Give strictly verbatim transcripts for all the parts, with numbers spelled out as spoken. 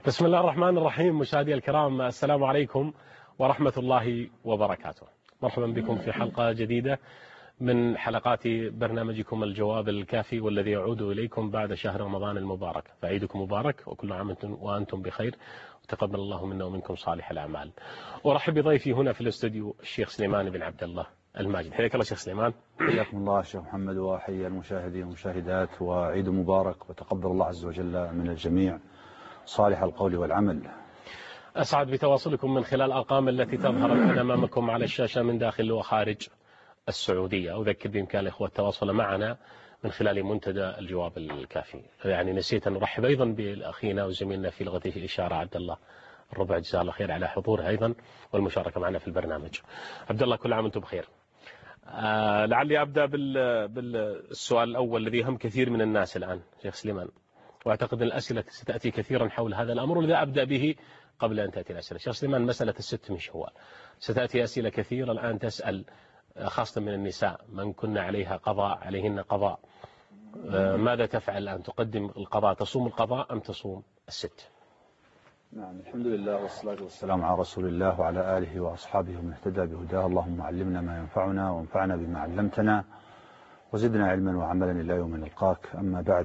بسم الله الرحمن الرحيم. مشاهدي الكرام، السلام عليكم ورحمة الله وبركاته. مرحبا بكم في حلقة جديدة من حلقات برنامجكم الجواب الكافي، والذي يعود إليكم بعد شهر رمضان المبارك. فعيدكم مبارك وكل عام وأنتم بخير، وتقبل الله منا ومنكم صالح الأعمال. أرحب بضيفي هنا في الاستوديو الشيخ سليمان بن عبد الله الماجد. حياك الله شيخ سليمان. حياكم الله شيخ محمد، وحيا المشاهدين والمشاهدات، وعيد مبارك، وتقبل الله عز وجل من الجميع صالح القول والعمل. أسعد بتواصلكم من خلال الأرقام التي تظهر الآن أمامكم على الشاشة من داخل وخارج السعودية. أذكر بإمكان الإخوة التواصل معنا من خلال منتدى الجواب الكافي. يعني نسيت أن نرحب أيضا بأخينا وزميلنا في لغة الإشارة عبد الله الربع، جزاه الله خير على حضوره أيضا والمشاركة معنا في البرنامج. عبد الله، كل عام وأنتم بخير. آه لعلي أبدأ بالسؤال الأول الذي يهم كثير من الناس الآن شيخ سليمان، وأعتقد أن الأسئلة ستأتي كثيرا حول هذا الأمر، ولذا أبدأ به قبل أن تأتي الأسئلة. شيخ سليمان، مسألة الست من شوال ستأتي أسئلة كثيرة الآن تسأل، خاصة من النساء من كنا عليها قضاء عليهن قضاء، ماذا تفعل أن تقدم القضاء؟ تصوم القضاء أم تصوم الست؟ نعم، الحمد لله والصلاة والسلام على رسول الله وعلى آله وأصحابه ومن اهتدى بهداه. اللهم علمنا ما ينفعنا وانفعنا بما علمتنا وزدنا علما وعملا إلى يوم نلقاك. أما بعد،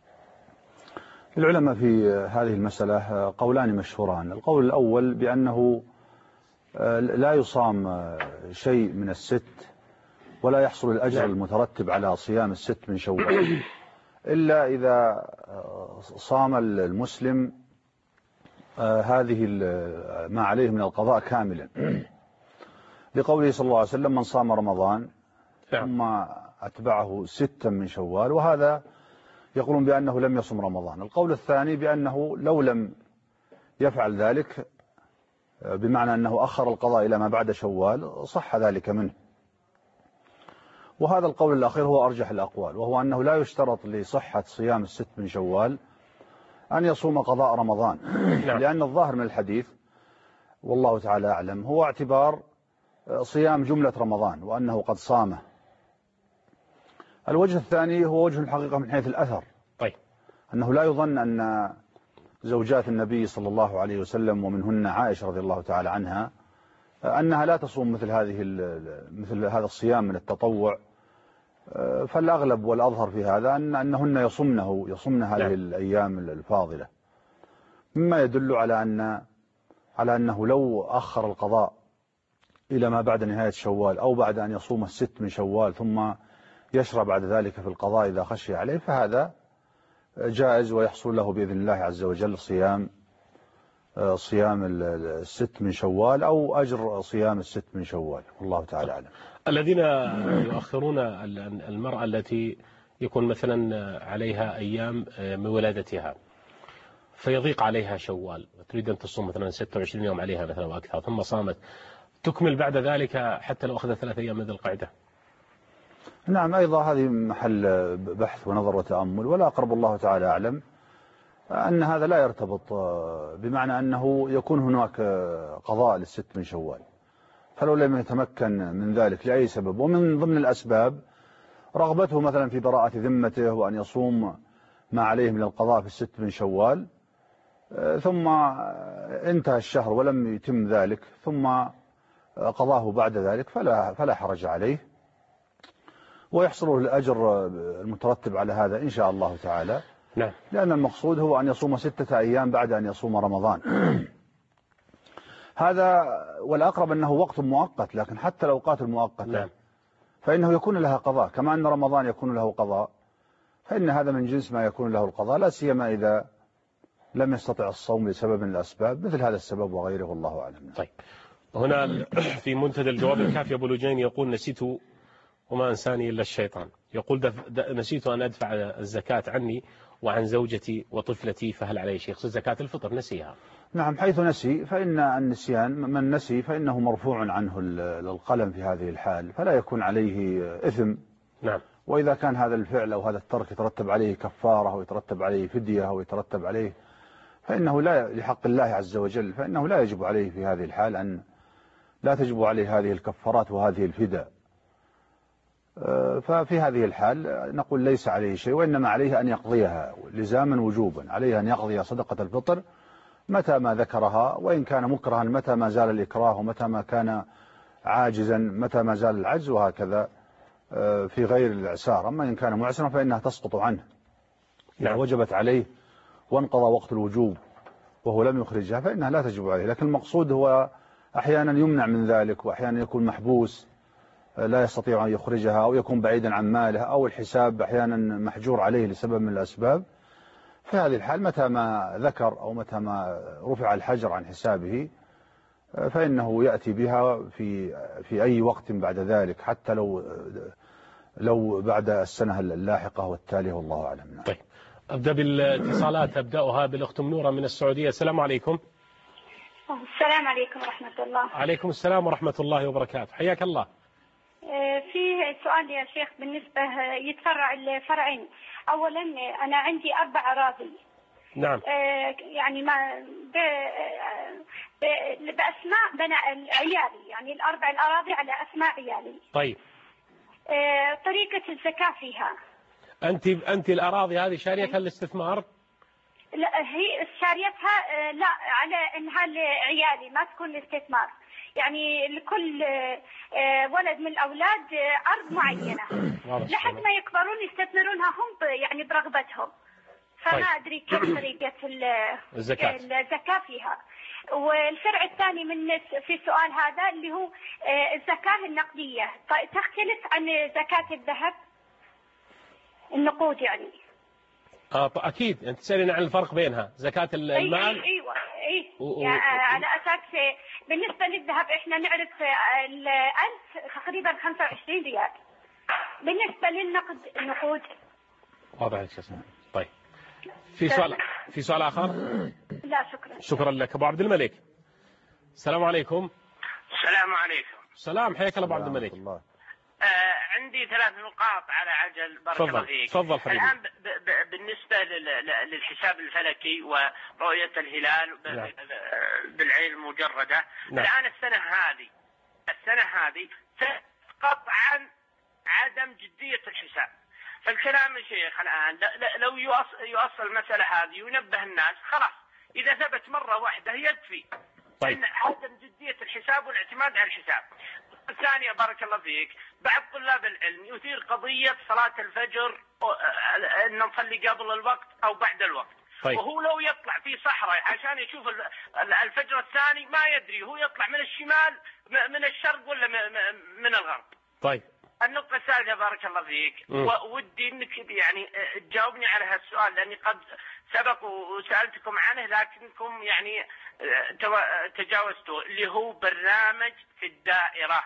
العلماء في هذه المسألة قولان مشهوران. القول الأول بأنه لا يصام شيء من الست ولا يحصل الأجر المترتب على صيام الست من شوال إلا إذا صام المسلم هذه ما عليه من القضاء كاملا، لقوله صلى الله عليه وسلم: من صام رمضان ثم أتبعه ستا من شوال. وهذا يقولون بأنه لم يصم رمضان. القول الثاني بأنه لو لم يفعل ذلك، بمعنى أنه أخر القضاء إلى ما بعد شوال، صح ذلك منه. وهذا القول الأخير هو أرجح الأقوال، وهو أنه لا يشترط لصحة صيام الست من شوال أن يصوم قضاء رمضان، لأن الظاهر من الحديث والله تعالى أعلم هو اعتبار صيام جملة رمضان وأنه قد صامه. الوجه الثاني هو وجه الحقيقة من حيث الأثر، طيب، أنه لا يظن أن زوجات النبي صلى الله عليه وسلم ومنهن عائشة رضي الله تعالى عنها أنها لا تصوم مثل هذه مثل هذا الصيام من التطوع. فالأغلب والأظهر في هذا أن أنهن يصمنه يصمن هذه لا. الأيام الفاضلة، مما يدل على أن على أنه لو أخر القضاء إلى ما بعد نهاية شوال، أو بعد أن يصوم الست من شوال ثم يشرع بعد ذلك في القضاء إذا خشي عليه، فهذا جائز ويحصل له بإذن الله عز وجل صيام صيام الست من شوال أو أجر صيام الست من شوال، والله تعالى أعلم. الذين يؤخرون المرأة التي يكون مثلا عليها أيام من ولادتها فيضيق عليها شوال، تريد أن تصوم مثلا ستة وعشرين يوم عليها مثلا وأكثر، ثم صامت، تكمل بعد ذلك حتى لو أخذت ثلاث أيام من ذي القعدة؟ نعم، أيضا هذه محل بحث ونظر وتأمل، ولا أقرب الله تعالى أعلم أن هذا لا يرتبط، بمعنى أنه يكون هناك قضاء للست من شوال، فلو لم يتمكن من ذلك لأي سبب، ومن ضمن الأسباب رغبته مثلا في براءة ذمته وأن يصوم ما عليه من القضاء في الست من شوال، ثم انتهى الشهر ولم يتم ذلك ثم قضاه بعد ذلك، فلا فلا حرج عليه، ويحصل له الأجر المترتب على هذا إن شاء الله تعالى. نعم. لأن المقصود هو أن يصوم ستة أيام بعد أن يصوم رمضان. هذا والأقرب أنه وقت مؤقت، لكن حتى الأوقات المؤقتة نعم. فإنه يكون لها قضاء، كما أن رمضان يكون له قضاء، فإن هذا من جنس ما يكون له القضاء، لا سيما إذا لم يستطع الصوم لسبب من الأسباب مثل هذا السبب وغيره، والله أعلم. طيب، هنا في منتدى الجواب الكافي أبو لجين يقول: نسيت وما أنساني إلا الشيطان. يقول دف... نسيت أن أدفع الزكاة عني وعن زوجتي وطفلتي، فهل علي شيء؟ زكاة الفطر نسيها. نعم، حيث نسي فإن النسيان، من نسي فإنه مرفوع عنه القلم في هذه الحال، فلا يكون عليه إثم. نعم. وإذا كان هذا الفعل أو هذا الترك يترتب عليه كفارة أو يترتب عليه فدية أو يترتب عليه، فإنه لا، لحق الله عز وجل، فإنه لا يجب عليه في هذه الحال أن لا تجب عليه هذه الكفارات وهذه الفداء. ففي هذه الحال نقول ليس عليه شيء، وإنما عليه أن يقضيها لزاما وجوبا، عليه أن يقضي صدقة الفطر متى ما ذكرها، وإن كان مكرها متى ما زال الإكراه، ومتى ما كان عاجزا متى ما زال العجز، وهكذا في غير الإعسار. أما إن كان معسرا فإنها تسقط عنه إذا وجبت عليه وانقضى وقت الوجوب وهو لم يخرجها فإنها لا تجب عليه. لكن المقصود هو أحيانا يمنع من ذلك، وأحيانا يكون محبوس لا يستطيع أن يخرجها، أو يكون بعيدا عن ماله، أو الحساب أحيانا محجور عليه لسبب من الأسباب. في هذه الحال متى ما ذكر أو متى ما رفع الحجر عن حسابه فإنه يأتي بها في في أي وقت بعد ذلك، حتى لو لو بعد السنة اللاحقة والتالية، والله أعلم. طيب أبدأ بالاتصالات، أبدأها بالأخت منورة من السعودية. السلام عليكم. السلام عليكم ورحمة الله. عليكم السلام ورحمة الله وبركاته، حياك الله. في سؤال يا شيخ بالنسبة يتفرع الفرعين. أولا أنا عندي أربع أراضي. نعم. يعني ما بأسماء بناء عيالي، يعني الأربع الأراضي على أسماء عيالي. طيب. طريقة الزكاة فيها. أنت أنت الأراضي هذه شاريتها الاستثمار؟ لا، هي شاريتها لا على إنها لعيالي ما تكون استثمار. يعني لكل ولد من الأولاد أرض معينة لحد ما يكبرون يستثمرونها هم يعني برغبتهم. فما طيب. أدري كيف طريقة الزكاة. الزكاة فيها. والفرع الثاني من في السؤال هذا اللي هو الزكاة النقدية تختلف عن زكاة الذهب النقود يعني. آه أكيد أنت تسألين عن الفرق بينها زكاة المال. أيوة أي و... يعني على أساس بالنسبة للذهب إحنا نعرف الألف تقريبا خمسة وعشرين ريال. بالنسبة للنقد النقود واضح يا شيخ. طيب في سؤال في سؤال آخر؟ لا شكرا. شكرا لك أبو عبد الملك. السلام عليكم. السلام عليكم. سلام، حياك الله أبو عبد الملك. آه عندي ثلاث نقاط على عجل بارك الله فيك. تفضل حبيبي. الآن ب ب بالنسبة للحساب الفلكي ورؤية الهلال بالعين المجردة. نعم. الآن السنة هذه السنة هذه تسقط عن عدم جدية الحساب. فالكلام يا شيخ الآن لو يؤصل المسألة هذه وينبه الناس خلاص إذا ثبت مرة واحدة يكفي. طيب. إن عدم جدية الحساب والاعتماد على الحساب. الثانية بارك الله فيك، بعض طلاب العلم يثير قضية صلاة الفجر أن نصلي قبل الوقت أو بعد الوقت. طيب. وهو لو يطلع في صحراء عشان يشوف الفجر الثاني ما يدري هو يطلع من الشمال من الشرق ولا من الغرب. طيب. النقطة الثالثة بارك الله فيك، ودي انك يعني تجاوبني على هالسؤال لاني قد سبق وسألتكم عنه لكنكم يعني تجاوزتوا، اللي هو برنامج في الدائرة.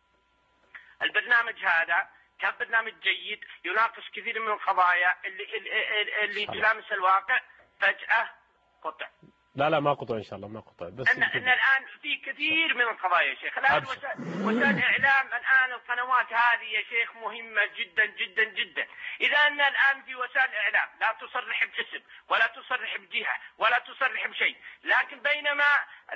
البرنامج هذا كان برنامج جيد يناقش كثير من القضايا اللي اللي تلامس الواقع، فجأة قطع. لا لا ما قطع إن شاء الله ما قطع، بس إن, إن الآن في كثير من القضايا يا شيخ. الآن وسائل الإعلام الآن القنوات هذه يا شيخ مهمة جدا جدا جدا. إذا أن الآن في وسائل الإعلام لا تصرح باسم ولا تصرح بجهة ولا تصرح بشيء، لكن بينما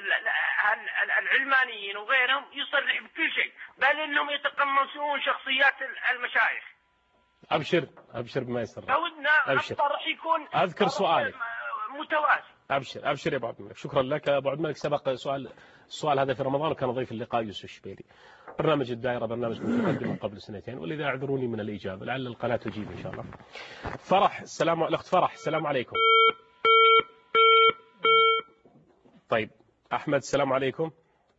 العلمانيين وغيرهم يصرح بكل شيء، بل إنهم يتقمصون شخصيات المشايخ. أبشر أبشر بما يسر. فودنا الطرح يكون أذكر سؤالك متوازي. أبشر أبشر يا أبو عبد الملك. شكرا لك أبو عبد الملك. سبق سؤال السؤال هذا في رمضان وكان ضيف اللقاء يوسف الشبيلي. برنامج الدائرة برنامج متقدم من قبل سنتين، ولذا اعذروني من الإجابة، لعل القناة تجيب إن شاء الله. فرح السلام الأخت فرح السلام عليكم. طيب أحمد السلام عليكم.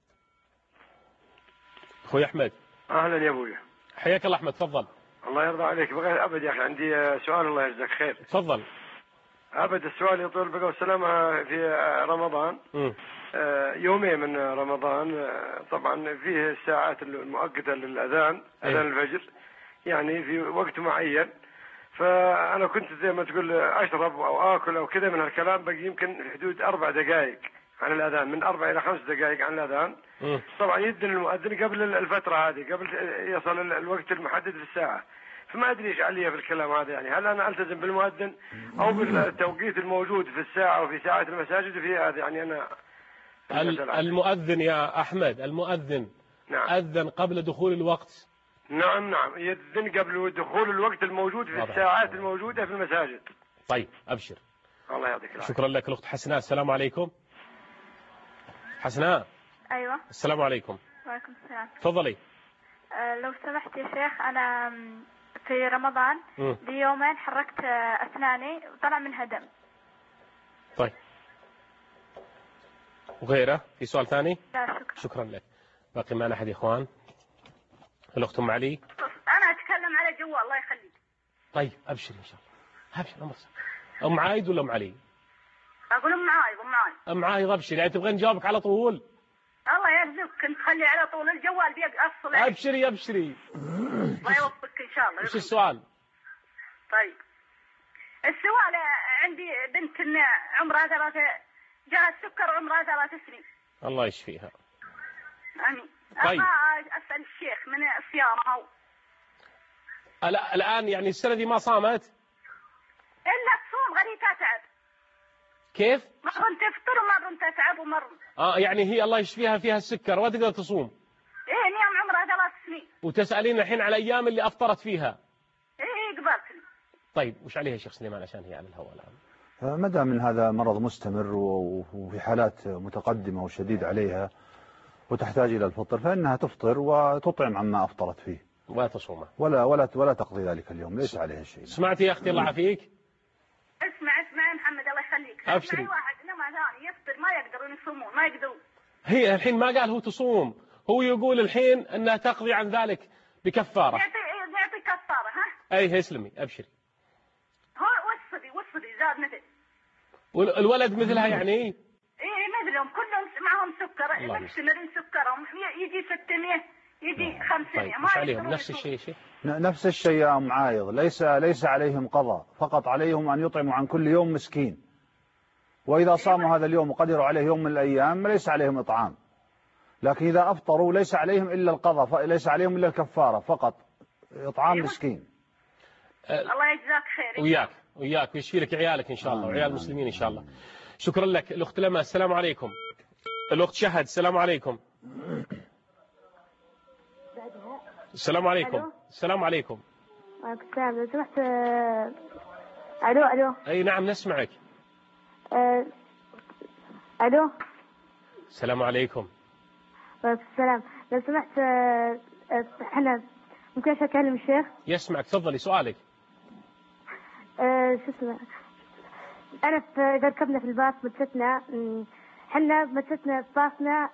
أخوي أحمد. أهلا يا أبوي. حياك الله أحمد تفضل. الله يرضى عليك بغير أبد يا أخي، عندي سؤال الله يجزاك خير. تفضل. أبد السؤال يطول بقى والسلامة. في رمضان م. يومين من رمضان طبعا فيه الساعات المؤقتة للأذان أذان الفجر يعني في وقت معين، فأنا كنت زي ما تقول أشرب أو آكل أو كذا من هالكلام، بقي يمكن في حدود أربع دقائق عن الأذان، من أربع إلى خمس دقائق عن الأذان. م. طبعا يدن المؤذن قبل الفترة هذه قبل يصل الوقت المحدد في الساعة، فما أدري إيش علي في الكلام هذا. يعني هل أنا ألتزم بالمؤذن أو بالتوقيت الموجود في الساعة وفي ساعة المساجد في هذا؟ يعني أنا المؤذن يا أحمد المؤذن نعم. أذن قبل دخول الوقت. نعم نعم يأذن قبل دخول الوقت الموجود في الساعات الموجودة في المساجد. طيب أبشر. الله يعطيك العافية. شكرا لك الأخت حسناء السلام عليكم. حسناء. أيوة. السلام عليكم. وعليكم السلام. تفضلي. أه لو سمحت يا شيخ، أنا في رمضان ليومين حركت أسناني وطلع منها دم. طيب وغيره في سؤال ثاني؟ لا شكرا. شكرا لك. باقي معنا أحد يا إخوان؟ الأخت أم علي. أنا أتكلم على جوال الله يخليك. طيب أبشر إن شاء الله. أبشر أم أم عايد ولا أم علي؟ أقول أم عايد. أم عايد. أم عايد أبشر، يعني تبغين نجاوبك على طول؟ الله يرزقك، كنت تخلي على طول الجوال بيقصل. أبشري أبشري. الله يوفقك إن شاء الله. وش السؤال؟ طيب السؤال عندي بنت عمرها ثلاثة، جاها السكر وعمرها ثلاث سنين. الله يشفيها. آمين. طيب. أبغى أسأل الشيخ من الصيام أو الآن يعني السنة دي ما صامت؟ إلا تصوم غريتها تعب. كيف؟ مرة تفطر ومرة تتعب ومرة. آه يعني هي الله يشفيها فيها السكر وما تقدر تصوم. إيه نيام عمرها ثلاث سنين. وتسألين الحين على أيام اللي أفطرت فيها. إيه قبلت. طيب وش عليها شيخ سليمان عشان هي على الهواء الآن؟ ما دام من هذا مرض مستمر وفي حالات متقدمة وشديد عليها وتحتاج إلى الفطر فإنها تفطر وتطعم عما أفطرت فيه. ولا تصومه. ولا ولا ولا تقضي ذلك اليوم، ليس عليها شيء. سمعتي يا أختي الله يعافيك؟ اسمع اسمع يا محمد الله يخليك. أبشري. واحد نوع ثاني يفطر ما يقدرون يصومون ما يقدرون. هي الحين ما قال هو تصوم، هو يقول الحين أنها تقضي عن ذلك بكفارة. يعطي يعطي كفارة ها؟ أي اسلمي أبشري. هو والصبي والصبي زاد مثل. والولد مثلها يعني؟ إيه مثلهم كلهم معهم سكر، مستمرين سكرهم يجي ستمية يجي خمسمية. طيب مش عليهم نفس الشيء شيء؟ نفس الشيء يا أم عايض، ليس ليس عليهم قضاء، فقط عليهم أن يطعموا عن كل يوم مسكين. وإذا صاموا هذا اليوم وقدروا عليه يوم من الأيام ليس عليهم إطعام. لكن إذا أفطروا ليس عليهم إلا القضاء، ليس عليهم إلا الكفارة فقط، إطعام مسكين. الله يجزاك خير. وياك وياك ويشفي لك عيالك إن شاء الله وعيال المسلمين إن شاء الله. شكرا لك. الأخت لما. السلام عليكم. الأخت شهد. السلام عليكم. السلام عليكم. السلام عليكم. وعليكم السلام. لو سمحت. ألو ألو. أي نعم نسمعك. أه... ألو. السلام عليكم. وعليكم السلام. لو سمحت احنا ممكن أكلم الشيخ؟ يسمعك تفضلي سؤالك. أه... شو اسمه أنا في إذا ركبنا في الباص مدتنا حنا مدتنا في باصنا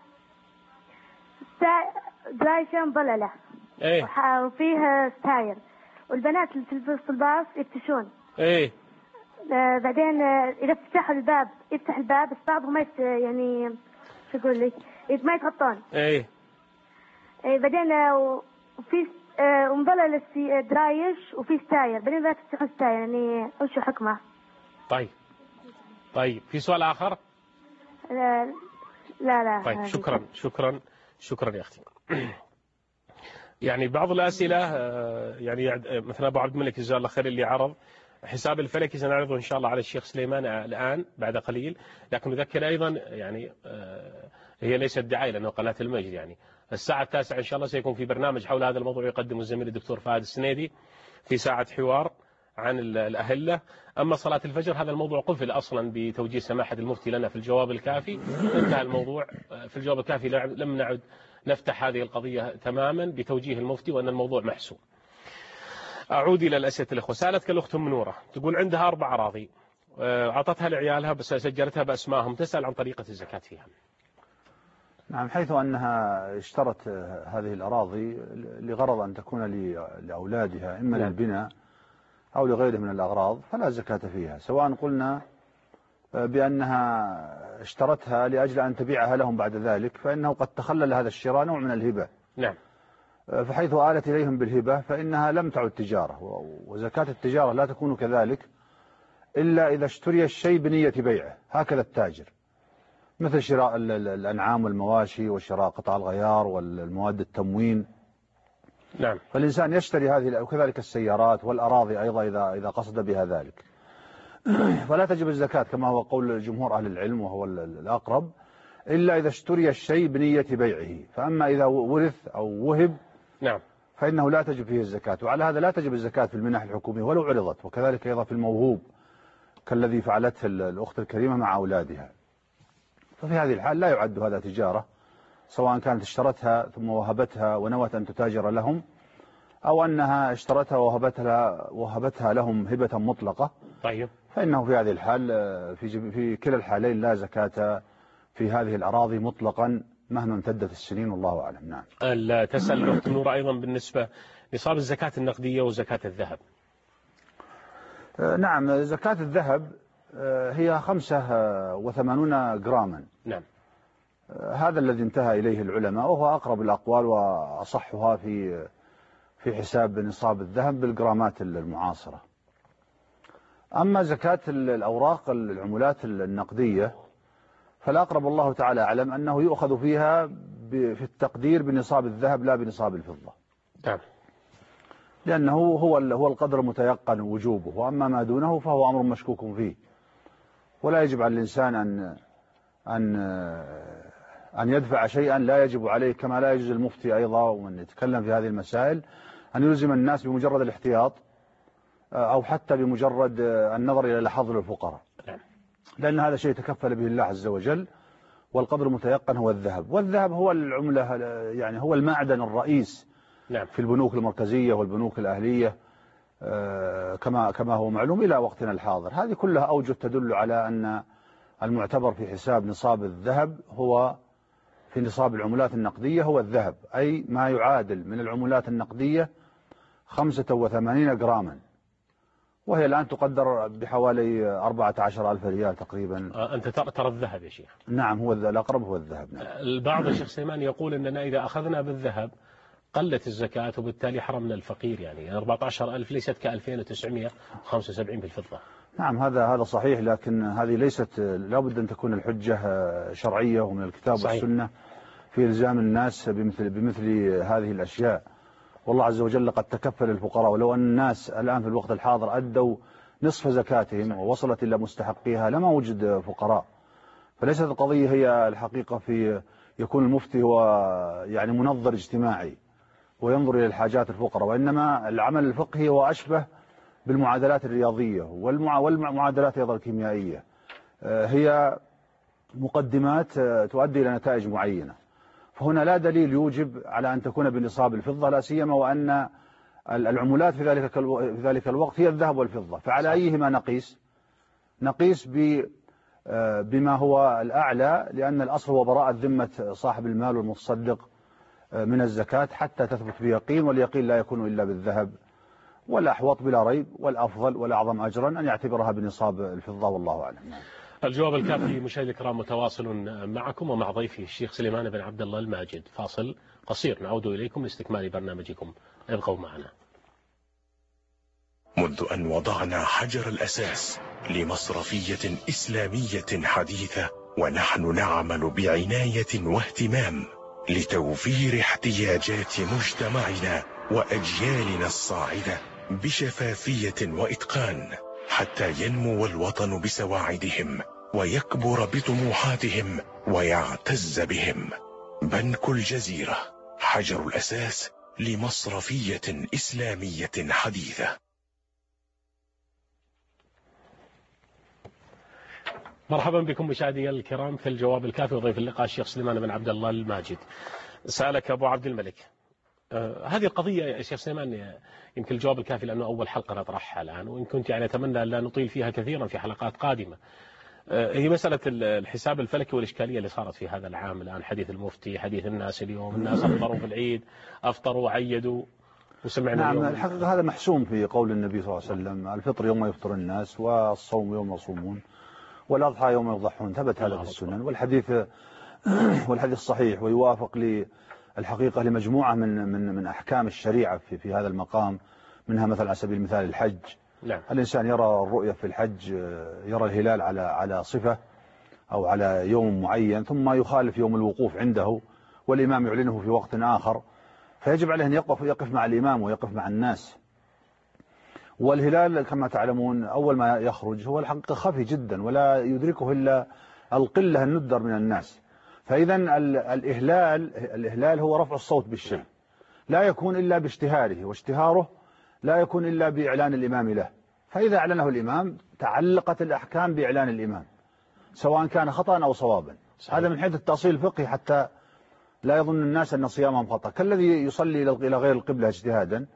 درايشة مظللة. ايه. وفيها ستاير والبنات اللي في الباص يفتشون. ايه. آه بعدين آه اذا فتحوا الباب يفتح الباب بس بعضهم ما يعني شو اقول لك ما يتغطون. ايه. ايه بعدين آه وفي آه ومظلل درايش وفي ستاير بعدين لا تفتحوا ستاير يعني وش حكمه؟ طيب. طيب في سؤال آخر؟ لا لا, لا. طيب شكرا شكرا شكرا يا أختي. يعني بعض الأسئلة يعني مثلا أبو عبد الملك جزاه الله خير اللي عرض حساب الفلكي سنعرضه إن شاء الله على الشيخ سليمان الآن بعد قليل، لكن نذكر أيضا يعني هي ليست دعاية لأنه قناة المجد يعني الساعة التاسعة إن شاء الله سيكون في برنامج حول هذا الموضوع يقدم الزميل الدكتور فهد السنيدي في ساعة حوار عن الأهلة. أما صلاة الفجر هذا الموضوع قفل أصلا بتوجيه سماحة المفتي لنا في الجواب الكافي، انتهى الموضوع في الجواب الكافي، لم نعد نفتح هذه القضية تماما بتوجيه المفتي وأن الموضوع محسوم. أعود إلى الأسئلة الأخوة. سألتك الأخت أم نورة تقول عندها أربع أراضي أعطتها لعيالها بس سجلتها بأسمائهم، تسأل عن طريقة الزكاة فيها. نعم، حيث أنها اشترت هذه الأراضي لغرض أن تكون لأولادها إما للبناء أو لغيره من الأغراض فلا زكاة فيها، سواء قلنا بأنها اشترتها لأجل أن تبيعها لهم بعد ذلك فإنه قد تخلل هذا الشراء نوع من الهبة. نعم. فحيث آلت إليهم بالهبة فإنها لم تعد تجارة، وزكاة التجارة لا تكون كذلك إلا إذا اشتري الشيء بنية بيعه، هكذا التاجر، مثل شراء الأنعام والمواشي وشراء قطع الغيار والمواد التموين. نعم. فالإنسان يشتري هذه وكذلك السيارات والأراضي أيضا إذا إذا قصد بها ذلك. فلا تجب الزكاة كما هو قول جمهور أهل العلم وهو الأقرب إلا إذا اشتري الشيء بنية بيعه، فأما إذا ورث أو وهب نعم فإنه لا تجب فيه الزكاة. وعلى هذا لا تجب الزكاة في المنح الحكومية ولو عرضت، وكذلك أيضا في الموهوب كالذي فعلته الأخت الكريمة مع أولادها. ففي هذه الحال لا يعد هذا تجارة، سواء كانت اشترتها ثم وهبتها ونوت أن تتاجر لهم، أو أنها اشترتها ووهبتها وهبتها لهم هبة مطلقة. طيب. فإنه في هذه الحال في في كلا الحالين لا زكاة في هذه الأراضي مطلقا مهما امتدت السنين، والله أعلم. نعم. تسأل الأخت نور أيضا بالنسبة نصاب الزكاة النقدية وزكاة الذهب. نعم، زكاة الذهب هي خمسة وثمانون جراما. نعم. هذا الذي انتهى إليه العلماء، وهو أقرب الأقوال وأصحها في في حساب نصاب الذهب بالجرامات المعاصرة. أما زكاة الأوراق العملات النقدية فالأقرب الله تعالى أعلم أنه يؤخذ فيها في التقدير بنصاب الذهب لا بنصاب الفضة. نعم. لأنه هو هو القدر متيقن وجوبه، وأما ما دونه فهو أمر مشكوك فيه، ولا يجب على الإنسان أن أن أن يدفع شيئا لا يجب عليه، كما لا يجوز المفتي أيضا ومن يتكلم في هذه المسائل أن يلزم الناس بمجرد الاحتياط أو حتى بمجرد النظر إلى الحظ للفقراء، لأن هذا شيء تكفل به الله عز وجل، والقدر المتيقن هو الذهب، والذهب هو العملة يعني هو المعدن الرئيس نعم. في البنوك المركزية والبنوك الأهلية كما كما هو معلوم إلى وقتنا الحاضر. هذه كلها أوجه تدل على أن المعتبر في حساب نصاب الذهب هو في نصاب العملات النقدية هو الذهب، أي ما يعادل من العملات النقدية خمسة وثمانين جراما، وهي الآن تقدر بحوالي أربعة عشر ألف ريال تقريبا. أنت ترى الذهب يا شيخ؟ نعم، هو الأقرب هو الذهب. نعم. البعض الشيخ سليمان يقول أننا إذا أخذنا بالذهب قلت الزكاة وبالتالي حرمنا الفقير، يعني أربعة عشر ألف ليست ك ألفين وتسعمائة وخمسة وسبعين بالفضة. نعم، هذا هذا صحيح، لكن هذه ليست لابد أن تكون الحجة شرعية ومن الكتاب صحيح. والسنة في إلزام الناس بمثل بمثل هذه الأشياء، والله عز وجل قد تكفل الفقراء، ولو أن الناس الآن في الوقت الحاضر أدوا نصف زكاتهم ووصلت إلى مستحقيها لما وجد فقراء. فليست القضية هي الحقيقة في يكون المفتي هو يعني منظر اجتماعي وينظر إلى الحاجات الفقراء، وإنما العمل الفقهي هو أشبه بالمعادلات الرياضية والمعادلات أيضا الكيميائية، هي مقدمات تؤدي إلى نتائج معينة. فهنا لا دليل يوجب على أن تكون بنصاب الفضة، لا سيما وأن العملات في ذلك في ذلك الوقت هي الذهب والفضة، فعلى أيهما نقيس؟ نقيس بما هو الأعلى، لأن الأصل هو براءة ذمة صاحب المال والمتصدق من الزكاة حتى تثبت بيقين، واليقين لا يكون إلا بالذهب، والأحوط بلا ريب والأفضل والأعظم أجرا أن يعتبرها بنصاب الفضة، والله أعلم. الجواب الكافي مشاهدي الكرام متواصل معكم ومع ضيفي الشيخ سليمان بن عبد الله الماجد. فاصل قصير نعود إليكم لاستكمال برنامجكم، ابقوا معنا. منذ أن وضعنا حجر الأساس لمصرفية إسلامية حديثة، ونحن نعمل بعناية واهتمام لتوفير احتياجات مجتمعنا وأجيالنا الصاعدة بشفافية وإتقان، حتى ينمو الوطن بسواعدهم ويكبر بطموحاتهم ويعتز بهم. بنك الجزيرة، حجر الأساس لمصرفية إسلامية حديثة. مرحبا بكم مشاهدي الكرام في الجواب الكافي، وضيف اللقاء الشيخ سليمان بن عبد الله الماجد. سألك أبو عبد الملك آه هذه القضية يا شيخ سليمان، يمكن الجواب الكافي لأنه أول حلقة نطرحها الآن، وإن كنت يعني أتمنى أن لا نطيل فيها كثيرا في حلقات قادمة. آه هي مسألة الحساب الفلكي والإشكالية اللي صارت في هذا العام الآن، حديث المفتي، حديث الناس اليوم، الناس أفطروا في العيد، أفطروا وعيدوا وسمعنا. نعم، الحقيقة هذا محسوم في قول النبي صلى الله عليه وسلم: الفطر يوم يفطر الناس، والصوم يوم يصومون، والأضحى يوم يضحون. ثبت هذا في السنن، والحديث والحديث صحيح، ويوافق للحقيقة لمجموعة من من من أحكام الشريعة في في هذا المقام، منها مثلا على سبيل المثال الحج. نعم. الإنسان يرى الرؤية في الحج، يرى الهلال على على صفة أو على يوم معين، ثم يخالف يوم الوقوف عنده والإمام يعلنه في وقت آخر، فيجب عليه أن يقف يقف مع الإمام ويقف مع الناس. والهلال كما تعلمون أول ما يخرج هو الحقيقة خفي جدا، ولا يدركه إلا القلة الندر من الناس. فإذا الإهلال الإهلال هو رفع الصوت بالشيء، لا يكون إلا باشتهاره، واشتهاره لا يكون إلا بإعلان الإمام له. فإذا أعلنه الإمام تعلقت الأحكام بإعلان الإمام، سواء كان خطأ أو صوابا. صحيح. هذا من حيث التأصيل الفقهي حتى لا يظن الناس أن صيامهم خطأ، كالذي يصلي إلى غير القبلة اجتهادا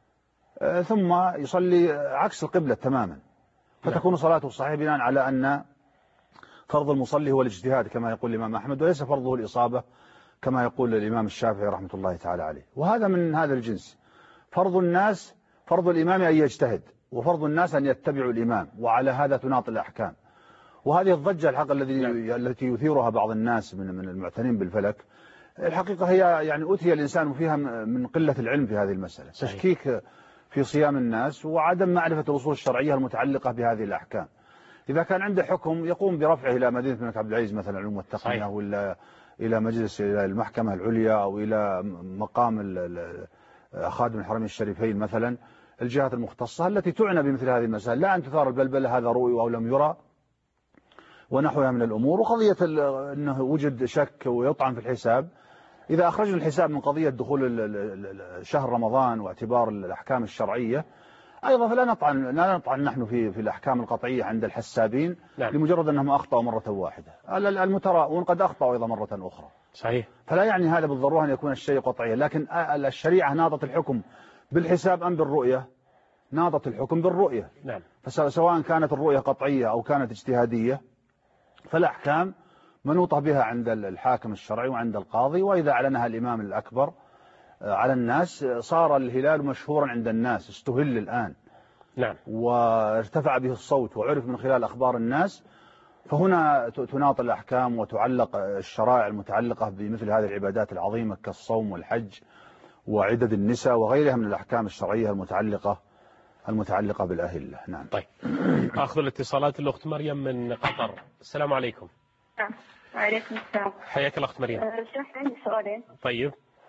ثم يصلي عكس القبلة تماما، فتكون صلاته صحيحة بناء على أن فرض المصلي هو الاجتهاد كما يقول الإمام أحمد، وليس فرضه الإصابة كما يقول الإمام الشافعي رحمة الله تعالى عليه. وهذا من هذا الجنس. فرض الناس فرض الإمام أن يجتهد، وفرض الناس أن يتبعوا الإمام، وعلى هذا تناط الأحكام. وهذه الضجة الحق الذي التي يثيرها بعض الناس من من المعتنين بالفلك، الحقيقة هي يعني أتي الإنسان فيها من قلة العلم في هذه المسألة، تشكيك في صيام الناس وعدم معرفة الأصول الشرعية المتعلقة بهذه الأحكام. إذا كان عنده حكم يقوم برفعه إلى مدينة الملك عبد العزيز مثلا العلوم والتقنية، ولا إلى مجلس إلى المحكمة العليا، أو إلى مقام خادم الحرمين الشريفين مثلا، الجهات المختصة التي تعنى بمثل هذه المسائل، لا أن تثار البلبلة هذا رؤي أو لم يرى ونحوها من الأمور. وقضية أنه وجد شك ويطعن في الحساب، إذا أخرجنا الحساب من قضية دخول شهر رمضان واعتبار الأحكام الشرعية أيضا، فلا نطعن لا نطعن نحن في في الأحكام القطعية عند الحسابين. نعم. لمجرد أنهم أخطأوا مرة واحدة، المتراءون قد أخطأوا أيضا مرة أخرى. صحيح. فلا يعني هذا بالضرورة أن يكون الشيء قطعيا، لكن الشريعة ناضت الحكم بالحساب أم بالرؤية؟ ناضت الحكم بالرؤية. نعم. فسواء كانت الرؤية قطعية أو كانت اجتهادية، فالأحكام منوطة بها عند الحاكم الشرعي وعند القاضي، وإذا أعلنها الإمام الأكبر على الناس صار الهلال مشهورا عند الناس، استهل الآن. نعم. وارتفع به الصوت وعرف من خلال أخبار الناس، فهنا تناط الأحكام وتعلق الشرائع المتعلقة بمثل هذه العبادات العظيمة كالصوم والحج وعدد النساء وغيرها من الأحكام الشرعية المتعلقة المتعلقة بالأهلة. نعم. طيب أخذ الاتصالات الأخت مريم من قطر. السلام عليكم. وعليكم السلام. حياك الأخت مريم. شيخ عندي سؤالين. طيب.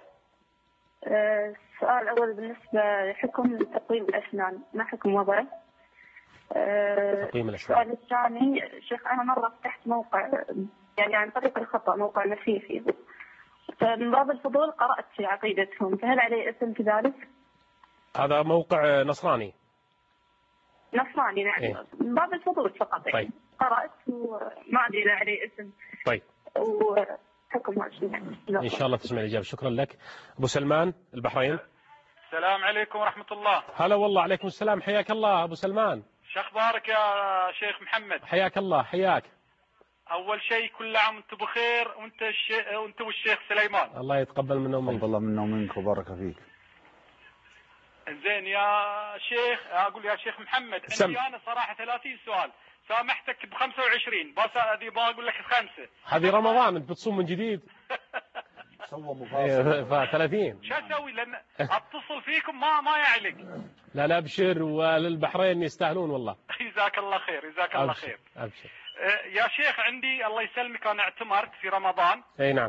السؤال الأول بالنسبة لحكم تقويم الأسنان، ما حكم وضعه؟ تقويم الأسنان. السؤال الثاني شيخ، أنا مرة فتحت موقع يعني عن طريق الخطأ، موقع مسيحي، فمن باب الفضول قرأت في عقيدتهم، فهل عليه اسم كذلك؟ هذا موقع نصراني. نصراني نعم. إيه؟ من باب الفضول فقط. طيب. قرأت وما أدري إذا عليه اسم. طيب. وحكم إن شاء الله تسمع الإجابة. شكرا لك. أبو سلمان البحرين. السلام عليكم ورحمة الله. هلا والله. عليكم السلام. حياك الله أبو سلمان. شو أخبارك يا شيخ محمد؟ حياك الله. حياك. أول شيء كل عام وأنت بخير، وأنت الشيخ وأنت والشيخ سليمان. الله يتقبل منا ومنك. تقبل الله منا ومنك وبارك فيك. زين يا شيخ، أقول يا شيخ محمد عندي أنا صراحة ثلاثين سؤال، سامحتك ب خمسة وعشرين، بس هذه بقول لك خمسة. هذه رمضان أنت بتصوم من جديد. سوى مفاصل. ثلاثين. شو أسوي لأن أتصل فيكم ما ما يعلق. لا لا أبشر، والبحرين يستاهلون والله. جزاك الله خير. جزاك الله خير. أبشر. يا شيخ عندي الله يسلمك أنا اعتمرت في رمضان. أي نعم.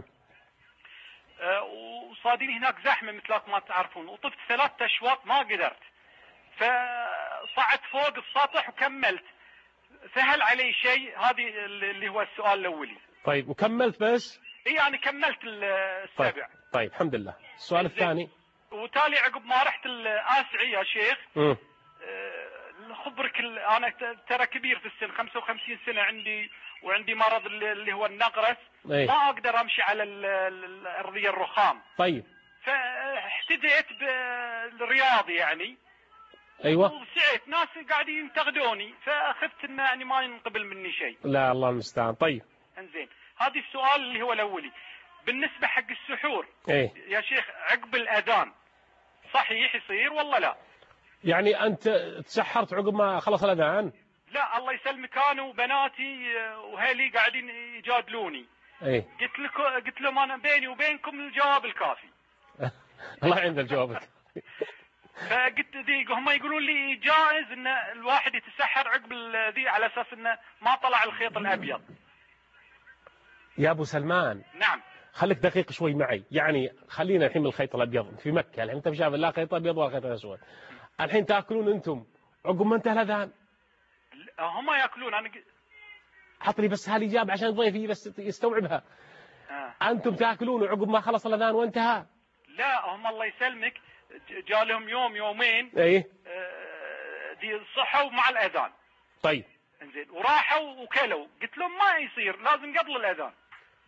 وصادني هناك زحمة مثل ما تعرفون، وطفت ثلاثة أشواط ما قدرت، فصعدت فوق السطح وكملت. سهل علي شيء؟ هذه اللي هو السؤال الأولي. طيب وكملت بس؟ إيه يعني كملت السابع. طيب. طيب الحمد لله. السؤال الثاني. وتالي عقب ما رحت الآسعي يا شيخ، امم خبرك أنا ترى كبير في السن، خمسة وخمسين سنة عندي، وعندي مرض اللي هو النقرس. أيه؟ ما أقدر أمشي على الأرضية الرخام. طيب. فاحتديت بالرياضي يعني. أيوة. وسعيت ناس قاعدين ينتقدوني، فأخذت إنه يعني ما ينقبل مني شيء. لا الله المستعان. طيب. انزين هذه السؤال اللي هو الأولي. بالنسبة حق السحور. ايه يا شيخ عقب الأذان صحيح يصير ولا لا؟ يعني أنت تسحرت عقب ما خلص الأذان؟ لا الله يسلمك، كانوا بناتي وهالي قاعدين يجادلوني. ايه قلت لكم قلت لهم أنا بيني وبينكم الجواب الكافي. الله عند الجواب. فقلت ذي هم يقولون لي جائز ان الواحد يتسحر عقب ذي على اساس انه ما طلع الخيط الابيض. يا ابو سلمان. نعم. خليك دقيق شوي معي، يعني خلينا الحين من الخيط الابيض في مكه، الحين انت شايف لا خيط ابيض ولا خيط اسود. الحين تاكلون انتم عقب ما انتهى الاذان؟ هم ياكلون. انا حط لي بس هالاجابه عشان ضيفي بس يستوعبها. آه. انتم تاكلون عقب ما خلص الاذان وانتهى؟ لا هم الله يسلمك جالهم يوم يومين. ايه دي صحوا مع الاذان. طيب انزين وراحوا وكلوا، قلت لهم ما يصير لازم قبل الاذان.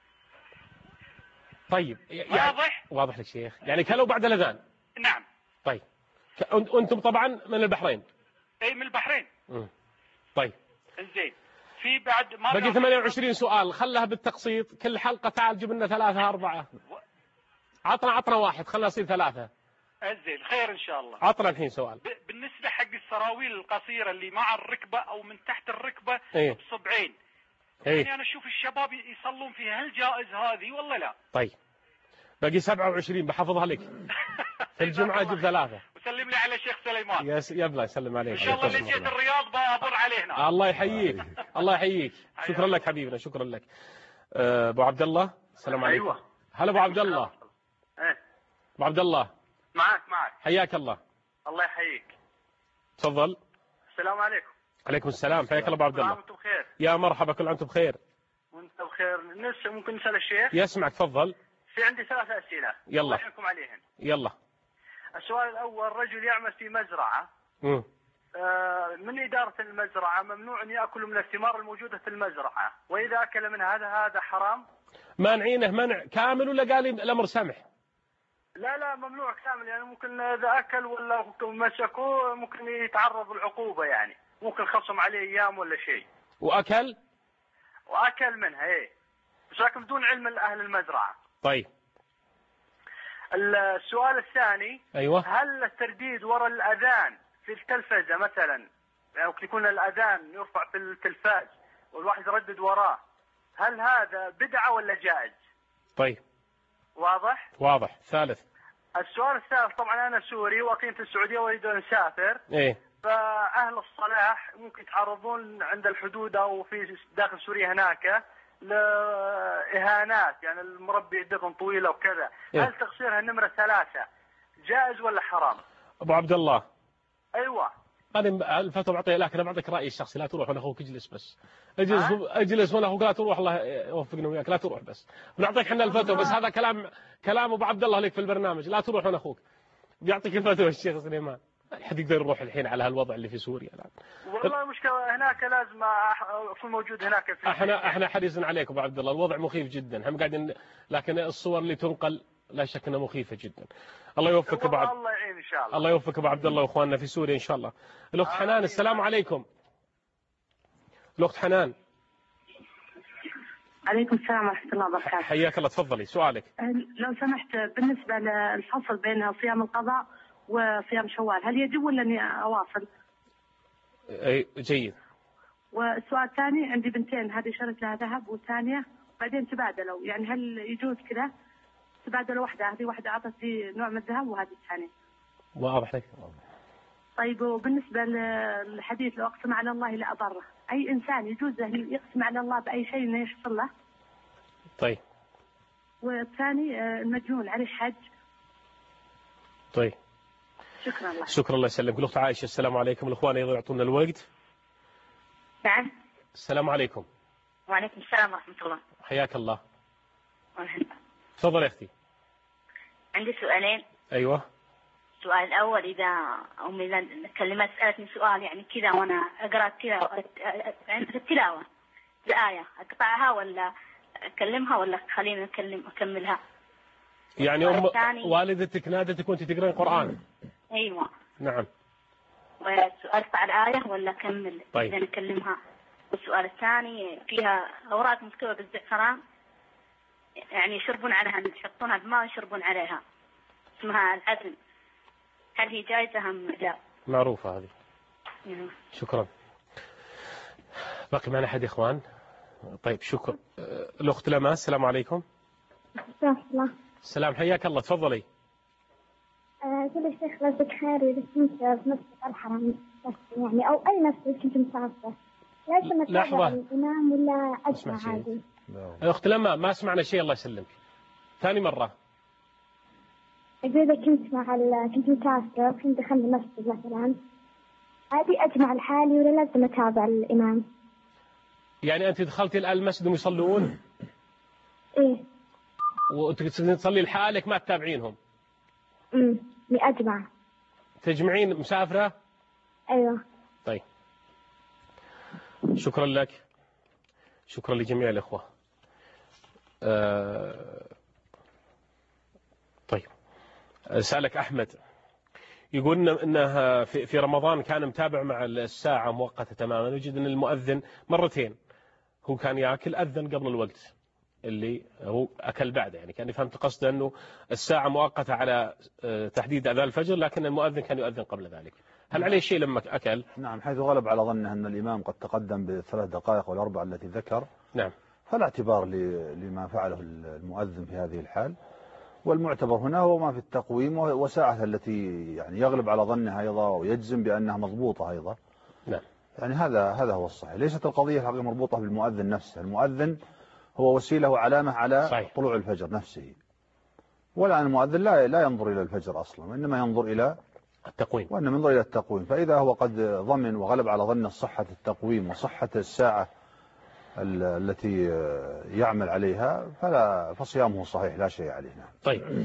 طيب يعني واضح؟ واضح لك شيخ، يعني كلوا بعد الأذان. نعم. طيب أنتم طبعا من البحرين. أي من البحرين. مم. طيب زين. في بعد ما باقي ثمانية وعشرين سؤال، خلها بالتقسيط، كل حلقة تعال جيب لنا ثلاثة أربعة. عطنا عطنا واحد، خلنا يصير ثلاثة. زين خير إن شاء الله. عطنا الحين سؤال. بالنسبة حق السراويل القصيرة اللي مع الركبة أو من تحت الركبة إيه؟ بصبعين. إيه؟ يعني أنا أشوف الشباب يصلون فيها، هل جائز هذه ولا لا؟ طيب باقي سبعة وعشرين بحفظها لك. في الجمعة أجيب ثلاثة. وسلم لي على الشيخ سليمان. يا يبلا يسلم عليك. إن شاء الله اللي جيت الرياض بأبر عليه هنا. الله يحييك الله يحييك. شكرا لك حبيبنا، شكرا لك. أبو عبد الله السلام عليكم. أيوة. هلا أبو عبد الله. ايه أبو عبد الله. معك معك. حياك الله. الله يحييك. تفضل. السلام عليكم. عليكم السلام، حياك الله أبو عبد الله. وانتم بخير. يا مرحبا، كل عام وانتم بخير. وانت بخير. نس ممكن نسأل الشيخ؟ يسمعك تفضل. في عندي ثلاث أسئلة. يلا. الله يعينكم عليهن. يلا. السؤال الأول، رجل يعمل في مزرعة. امم آه من إدارة المزرعة ممنوع أن يأكل من الثمار الموجودة في المزرعة، وإذا أكل من هذا هذا حرام؟ مانعينه منع كامل ولا قال الأمر سمح؟ لا لا ممنوع كامل، يعني ممكن إذا أكل ولا مسكوه ممكن يتعرض للعقوبة، يعني ممكن خصم عليه أيام ولا شيء. وأكل؟ وأكل منها إيه، بس لكن بدون علم أهل المزرعة. طيب. السؤال الثاني. أيوة. هل الترديد وراء الأذان في التلفزة مثلا، يعني يكون الأذان يرفع في التلفاز والواحد يردد وراه، هل هذا بدعة ولا جائز؟ طيب. واضح؟ واضح. ثالث. السؤال الثالث، طبعا أنا سوري وأقيم في السعودية وأريد أن أسافر. إيه. فأهل الصلاح ممكن يتعرضون عند الحدود أو في داخل سوريا هناك لإهانات، يعني المربي يدهم طويلة وكذا. إيه؟ هل تقصيرها النمرة ثلاثة جائز ولا حرام؟ أبو عبد الله. أيوة. أنا الفتوى بعطيها لك، أنا بعطيك رأيي الشخصي، لا تروح ولا أخوك اجلس بس. اجلس اجلس ولا أخوك لا تروح، الله يوفقنا وياك، لا تروح بس. بنعطيك احنا الفتوى، بس هذا كلام كلام أبو عبد الله لك في البرنامج، لا تروح ولا أخوك. بيعطيك الفتوى الشيخ سليمان. حد يقدر يروح الحين على هالوضع اللي في سوريا الآن. والله المشكلة هناك لازم أكون موجود هناك. في احنا احنا حريصين عليك أبو عبد الله، الوضع مخيف جدا، هم قاعدين، لكن الصور اللي تنقل لا شك انها مخيفه جدا. الله يوفقك ابو عبد الله يعين ان شاء الله. الله يوفقك ابو عبد الله واخواننا في سوريا ان شاء الله. الاخت حنان السلام عليكم. الاخت حنان. عليكم السلام ورحمه الله وبركاته. حياك الله، تفضلي سؤالك. لو سمحت، بالنسبه للفصل بين صيام القضاء وصيام شوال، هل يجب ولا اني اواصل؟ اي جيد. والسؤال الثاني، عندي بنتين، هذه شرت لها ذهب والثانيه بعدين تبادلوا، يعني هل يجوز كذا تبادلوا واحده، هذه واحده اعطت لي نوع من الذهب وهذه الثانيه؟ واضح لك. طيب، وبالنسبه للحديث لو اقسم على الله لا اضره، اي انسان يجوز له يقسم على الله باي شيء انه يحصل له؟ طيب. والثاني المجنون عليه حج. طيب. شكرا الله. شكرا الله يسلمك. الاخت عائشه السلام عليكم. الاخوان ايضا يعطونا الوقت. نعم. السلام عليكم. وعليكم السلام ورحمه الله. حياك الله. مرحبا. تفضل يا اختي. عندي سؤالين. ايوه. السؤال الاول، اذا امي كلمت سالتني سؤال يعني كذا وانا اقرا التلاوه في التلاوه الايه، اقطعها ولا اكلمها ولا خليني اكلم اكملها؟ يعني ام والدتك نادتك وانت تقرين قران؟ ايوه. نعم. والسؤال اقطع الايه ولا اكمل؟ طيب. اذا اكلمها. والسؤال الثاني، فيها اوراق مكتوبه بالزعفران، يعني يشربون عليها، يحطونها بماء يشربون عليها، اسمها العزم، هل هي جائزة أم لا؟ معروفة هذه. مم. شكرا. باقي معنا أحد إخوان؟ طيب شكرا. الأخت لما السلام عليكم. السلام. السلام، حياك الله، تفضلي. كل الشيخ لازم خير، إذا كنت في مسجد الحرم يعني أو أي مسجد كنت مسافرة، لازم أتابع الإمام ولا أسمع عادي؟ الأخت لما ما سمعنا شيء، الله يسلمك. ثاني مرة. إذا كنت مع ال... كنت مسافرة كنت دخلت المسجد مثلا، عادي أجمع لحالي ولا لازم أتابع الإمام؟ يعني أنت دخلتي الآن المسجد ويصلون؟ إيه. وأنت تصلي لحالك ما تتابعينهم؟ امم أجمع. تجمعين مسافرة؟ أيوة. طيب. شكرا لك. شكرا لجميع الإخوة. أه... سألك أحمد يقول إنه في رمضان كان متابع مع الساعة مؤقتة تماما، وجد أن المؤذن مرتين هو كان يأكل أذن قبل الوقت اللي هو أكل بعده، يعني كان فهمت قصده أنه الساعة مؤقتة على تحديد أذان الفجر لكن المؤذن كان يؤذن قبل ذلك. هل عليه شيء لما أكل؟ نعم، حيث غلب على ظنه أن الإمام قد تقدم بثلاث دقائق والأربع التي ذكر. نعم. فلا اعتبار لما فعله المؤذن في هذه الحال، والمعتبر هنا هو ما في التقويم وساعة التي يعني يغلب على ظنها أيضا ويجزم بأنها مضبوطة أيضا. نعم. يعني هذا هذا هو الصحيح. ليست القضية الحقيقة مربوطة بالمؤذن نفسه، المؤذن هو وسيلة وعلامة على صحيح. طلوع الفجر نفسه، ولا المؤذن لا لا ينظر إلى الفجر أصلا، وإنما ينظر إلى التقويم، وإنما ينظر إلى التقويم. فإذا هو قد ضمن وغلب على ظن صحة التقويم وصحة الساعة التي يعمل عليها فلا فصيامه صحيح لا شيء عليه. طيب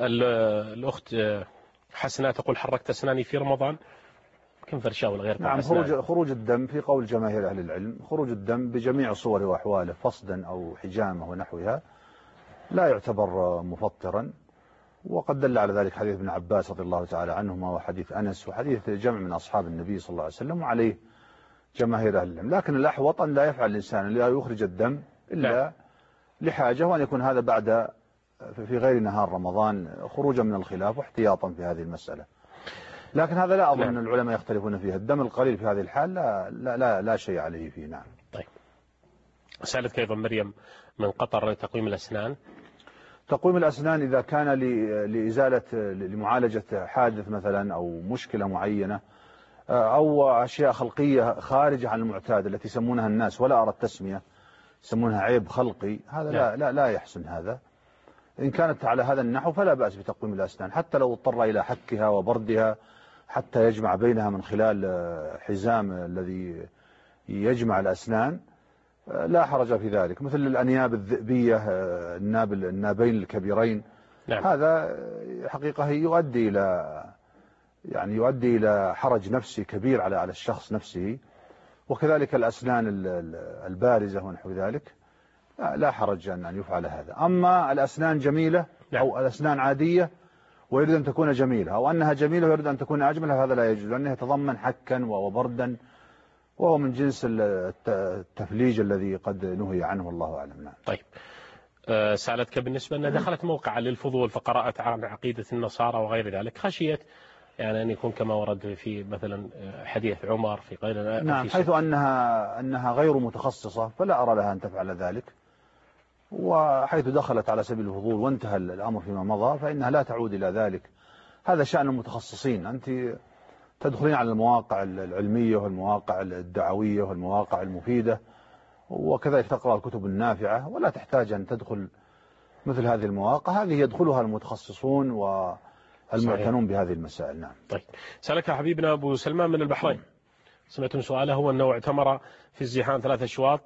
الأخت حسناء تقول حركت أسناني في رمضان كم فرشاة ولا غير؟ نعم، خروج خروج الدم في قول جماهير أهل العلم، خروج الدم بجميع صوره وأحواله فصدا أو حجامة ونحوها لا يعتبر مفطرا، وقد دل على ذلك حديث ابن عباس رضي الله تعالى عنهما وحديث أنس وحديث جمع من أصحاب النبي صلى الله عليه وسلم، وعليه جماهير أهل العلم. لكن الأحوط أن لا يفعل الإنسان لا يخرج الدم إلا لا. لحاجة، وأن يكون هذا بعد في غير نهار رمضان خروجا من الخلاف واحتياطا في هذه المسألة. لكن هذا لا أظن أن العلماء يختلفون فيه. الدم القليل في هذه الحال لا لا لا, لا شيء عليه فيه. نعم. طيب سألتك أيضا مريم من قطر تقويم الأسنان. تقويم الأسنان إذا كان لإزالة لمعالجة حادث مثلا أو مشكلة معينة أو أشياء خلقية خارجة عن المعتاد التي يسمونها الناس ولا أرى التسمية يسمونها عيب خلقي، هذا لا لا لا يحسن. هذا إن كانت على هذا النحو فلا بأس بتقويم الأسنان، حتى لو اضطر إلى حكها وبردها حتى يجمع بينها من خلال حزام الذي يجمع الأسنان لا حرج في ذلك، مثل الأنياب الذئبية الناب النابين الكبيرين. نعم. هذا حقيقة يؤدي إلى يعني يؤدي إلى حرج نفسي كبير على على الشخص نفسه، وكذلك الأسنان البارزة ونحو ذلك لا حرج أن يفعل هذا. أما الأسنان جميلة أو الأسنان عادية ويريد أن تكون جميلة أو أنها جميلة ويريد أن تكون أجمل، هذا لا يجوز، لأنه يتضمن حكا وبردا وهو من جنس التفليج الذي قد نهي عنه، الله أعلم. نعم. طيب سألتك بالنسبة أنها دخلت موقع للفضول فقرأت عن عقيدة النصارى وغير ذلك، خشيت يعني أن يكون كما ورد في مثلا حديث عمر في غير. نعم، حيث أنها أنها غير متخصصة فلا أرى لها أن تفعل ذلك، وحيث دخلت على سبيل الفضول وانتهى الأمر فيما مضى فإنها لا تعود إلى ذلك. هذا شأن المتخصصين. أنت تدخلين على المواقع العلمية والمواقع الدعوية والمواقع المفيدة وكذلك تقرأ الكتب النافعة، ولا تحتاج أن تدخل مثل هذه المواقع، هذه يدخلها المتخصصون والمعتنون بهذه المسائل. نعم. طيب سألك حبيبنا أبو سلمان من البحرين، سمعت من سؤاله هو أنه اعتمر في الزحام ثلاث أشواط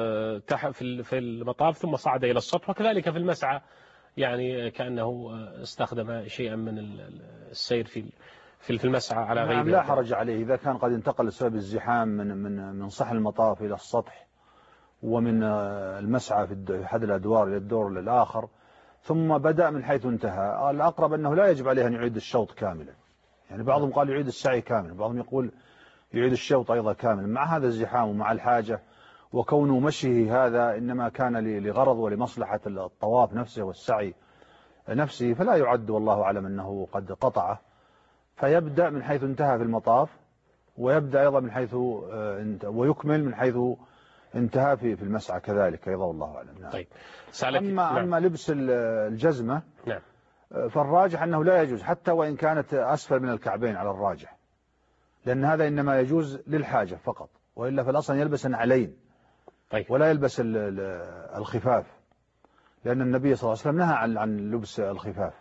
في المطاف ثم صعد إلى السطح، وكذلك في المسعى يعني كأنه استخدم شيئا من السير في في المسعى على غير. نعم، لا حرج عليه إذا كان قد انتقل بسبب الزحام من من من صحن المطاف إلى السطح ومن المسعى في أحد الأدوار إلى الدور الآخر ثم بدأ من حيث انتهى. الأقرب أنه لا يجب عليه أن يعيد الشوط كاملا، يعني بعضهم قال يعيد السعي كاملا، بعضهم يقول يعيد الشوط أيضا كاملا. مع هذا الزحام ومع الحاجة وكونه مشيه هذا إنما كان لغرض ولمصلحة الطواف نفسه والسعي نفسه، فلا يعد والله أعلم أنه قد قطعه، فيبدأ من حيث انتهى في المطاف ويبدأ أيضا من حيث ويكمل من حيث انتهى في في المسعى كذلك أيضا، والله أعلم. نعم. طيب أما, نعم. أما لبس الجزمة نعم. فالراجح أنه لا يجوز حتى وإن كانت أسفل من الكعبين على الراجح، لأن هذا إنما يجوز للحاجة فقط، وإلا في الأصل يلبس النعلين. طيب. ولا يلبس الخفاف، لأن النبي صلى الله عليه وسلم نهى عن عن لبس الخفاف،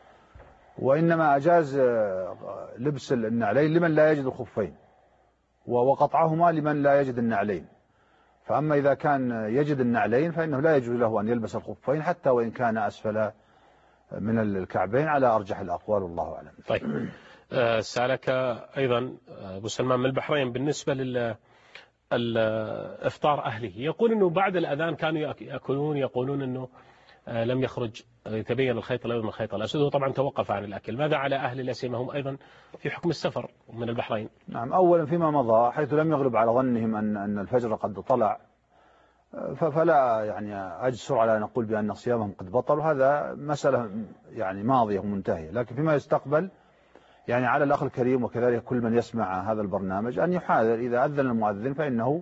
وإنما أجاز لبس النعلين لمن لا يجد الخفين وقطعهما لمن لا يجد النعلين. فأما إذا كان يجد النعلين فإنه لا يجوز له أن يلبس الخفين حتى وإن كان أسفل من الكعبين على أرجح الأقوال، والله أعلم. طيب سألك أيضا أبو سلمان من البحرين بالنسبة للإفطار أهله، يقول أنه بعد الأذان كانوا يأكلون، يقولون أنه لم يخرج يتبين الخيط الأبيض من الخيط الأسود، وطبعا توقف عن الأكل. ماذا على أهل الأسيمة هم أيضا في حكم السفر من البحرين؟ نعم، أولا فيما مضى حيث لم يغلب على ظنهم أن أن الفجر قد طلع، فلا يعني أجسر على أن نقول بأن صيامهم قد بطل، وهذا مسألة يعني ماضية ومنتهية. لكن فيما يستقبل يعني على الأخ الكريم وكذلك كل من يسمع هذا البرنامج أن يحاذر إذا أذن المؤذن فإنه